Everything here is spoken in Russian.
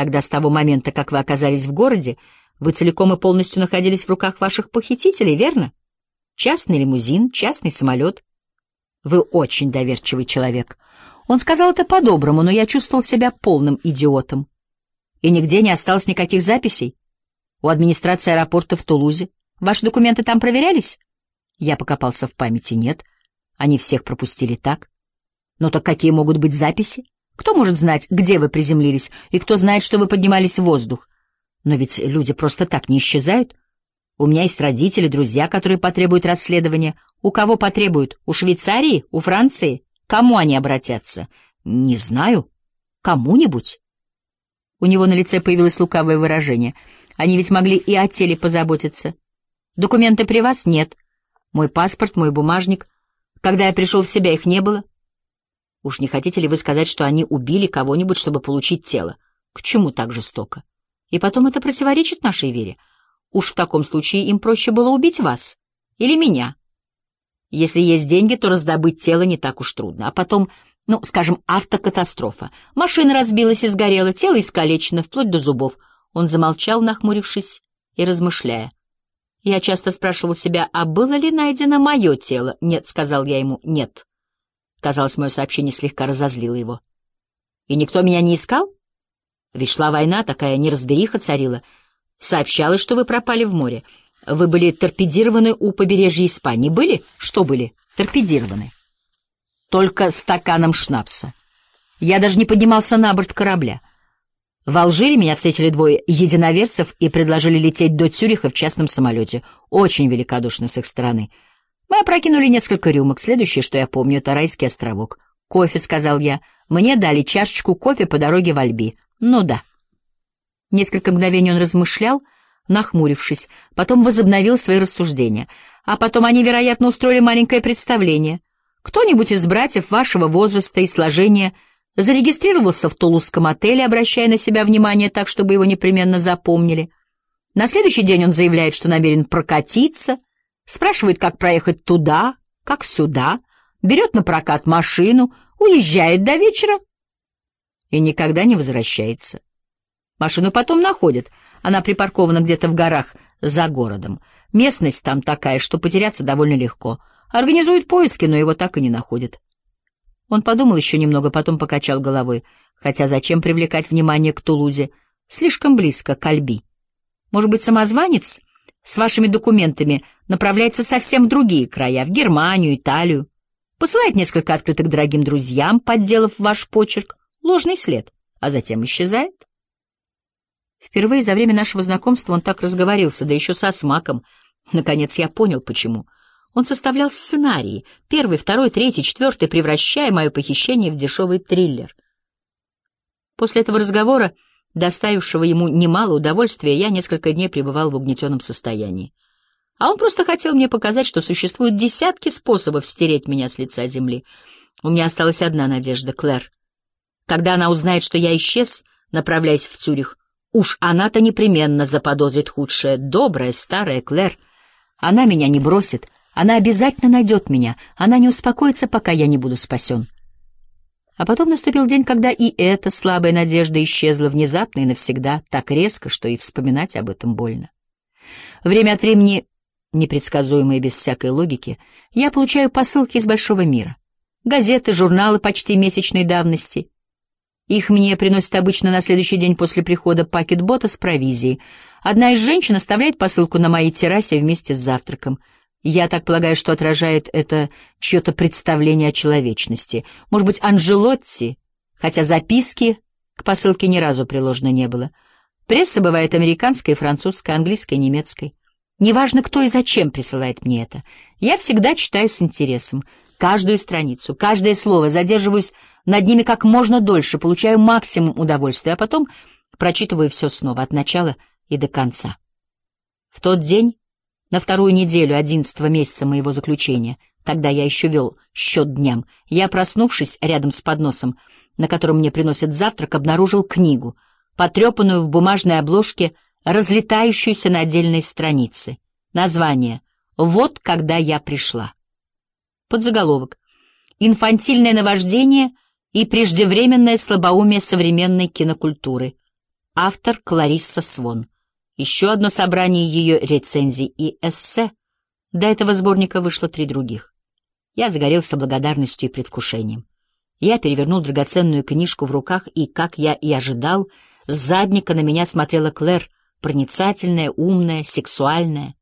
Тогда, с того момента, как вы оказались в городе, вы целиком и полностью находились в руках ваших похитителей, верно? Частный лимузин, частный самолет. Вы очень доверчивый человек. Он сказал это по-доброму, но я чувствовал себя полным идиотом. И нигде не осталось никаких записей. У администрации аэропорта в Тулузе. Ваши документы там проверялись? Я покопался в памяти. Нет. Они всех пропустили так. Но так какие могут быть записи? Кто может знать, где вы приземлились, и кто знает, что вы поднимались в воздух? Но ведь люди просто так не исчезают. У меня есть родители, друзья, которые потребуют расследования. У кого потребуют? У Швейцарии? У Франции? Кому они обратятся? Не знаю. Кому-нибудь. У него на лице появилось лукавое выражение. Они ведь могли и о теле позаботиться. Документы при вас? Нет. Мой паспорт, мой бумажник. Когда я пришел в себя, их не было. Уж не хотите ли вы сказать, что они убили кого-нибудь, чтобы получить тело? К чему так жестоко? И потом это противоречит нашей вере. Уж в таком случае им проще было убить вас. Или меня. Если есть деньги, то раздобыть тело не так уж трудно. А потом, скажем, автокатастрофа. Машина разбилась и сгорела, тело искалечено, вплоть до зубов. Он замолчал, нахмурившись и размышляя. Я часто спрашивал себя, а было ли найдено мое тело? Нет, сказал я ему, нет. Казалось, мое сообщение слегка разозлило его. И никто меня не искал? Ведь шла война, такая неразбериха царила. Сообщалось, что вы пропали в море. Вы были торпедированы у побережья Испании. Были? Что были? Торпедированы. Только стаканом шнапса. Я даже не поднимался на борт корабля. В Алжире меня встретили двое единоверцев и предложили лететь до Цюриха в частном самолете. Очень великодушно с их стороны. Мы опрокинули несколько рюмок. Следующее, что я помню, это райский островок. «Кофе», — сказал я. «Мне дали чашечку кофе по дороге в Альби». «Ну да». Несколько мгновений он размышлял, нахмурившись, потом возобновил свои рассуждения. А потом они, вероятно, устроили маленькое представление. Кто-нибудь из братьев вашего возраста и сложения зарегистрировался в тулузском отеле, обращая на себя внимание так, чтобы его непременно запомнили. На следующий день он заявляет, что намерен прокатиться, спрашивает, как проехать туда, как сюда, берет на прокат машину, уезжает до вечера и никогда не возвращается. Машину потом находят, она припаркована где-то в горах за городом. Местность там такая, что потеряться довольно легко. Организуют поиски, но его так и не находят. Он подумал еще немного, потом покачал головой. Хотя зачем привлекать внимание к Тулузе? Слишком близко к Альби. Может быть, самозванец с вашими документами направляется совсем в другие края, в Германию, Италию. Посылает несколько открыток дорогим друзьям, подделав ваш почерк, ложный след, а затем исчезает. Впервые за время нашего знакомства он так разговорился, да еще со смаком. Наконец я понял, почему. Он составлял сценарии, первый, второй, третий, четвертый, превращая мое похищение в дешевый триллер. После этого разговора, доставившего ему немало удовольствия, я несколько дней пребывал в угнетенном состоянии. А он просто хотел мне показать, что существуют десятки способов стереть меня с лица земли. У меня осталась одна надежда — Клэр. Когда она узнает, что я исчез, направляясь в Цюрих, уж она-то непременно заподозрит худшее. Добрая старая Клэр. Она меня не бросит. Она обязательно найдет меня. Она не успокоится, пока я не буду спасен. А потом наступил день, когда и эта слабая надежда исчезла внезапно и навсегда, так резко, что и вспоминать об этом больно. Время от времени, непредсказуемо и без всякой логики, я получаю посылки из большого мира. Газеты, журналы почти месячной давности. Их мне приносят обычно на следующий день после прихода пакетбота с провизией. Одна из женщин оставляет посылку на моей террасе вместе с завтраком. Я так полагаю, что отражает это чье-то представление о человечности. Может быть, Анжелотти, хотя записки к посылке ни разу приложено не было. Пресса бывает американская, французская, английская, немецкая. Неважно, кто и зачем присылает мне это. Я всегда читаю с интересом. Каждую страницу, каждое слово, задерживаюсь над ними как можно дольше, получаю максимум удовольствия, а потом прочитываю все снова, от начала и до конца. В тот день, на вторую неделю 11-го месяца моего заключения, тогда я еще вел счет дням, я, проснувшись рядом с подносом, на котором мне приносят завтрак, обнаружил книгу, потрепанную в бумажной обложке, разлетающуюся на отдельные страницы. Название «Вот когда я пришла». Подзаголовок: «Инфантильное наваждение и преждевременное слабоумие современной кинокультуры». Автор Кларисса Свон. Еще одно собрание ее рецензий и эссе. До этого сборника вышло 3 других. Я загорелся благодарностью и предвкушением. Я перевернул драгоценную книжку в руках, и, как я и ожидал, с задника на меня смотрела Клэр, проницательная, умная, сексуальная.